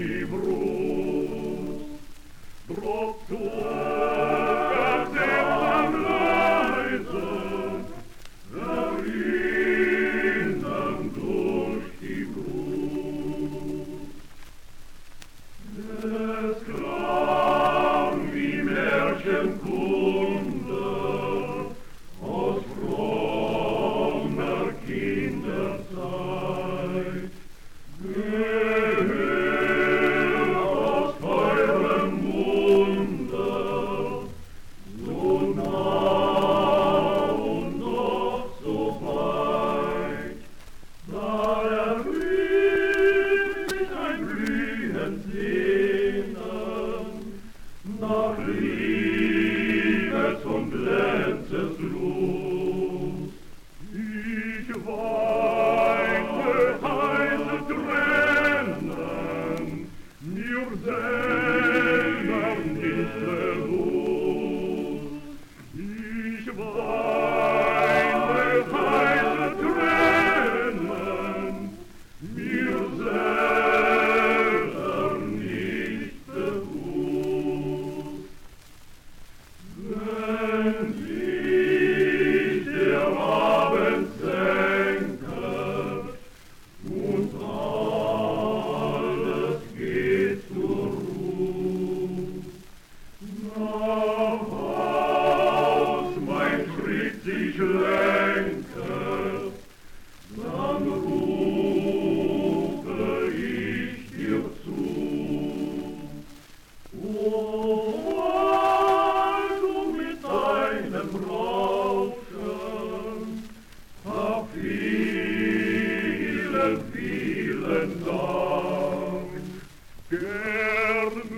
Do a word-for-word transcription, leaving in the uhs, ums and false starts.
die Brust. Drauf zu versetzt leise, erinnern durch die Brust. Es klang wie Märchenkunde aus frommer Kinderzeit, gehört aus eurem Munde, so nah und doch so weit, da erblüht sich ein blühend Sehnen nach Liebes und Glänzes Lust. Ich weinte heiße Tränen, mir selber nicht bewusst. Ich weinte heiße Tränen, mir selber nicht bewusst. Wenn sich der Abend senket und alles geht zur Ruhe, nach Haus mein Schritt sich lenket, dann rufe ich dir zu. O, weil du mit deinem Rauschen, hab vielen, vielen Dank, gern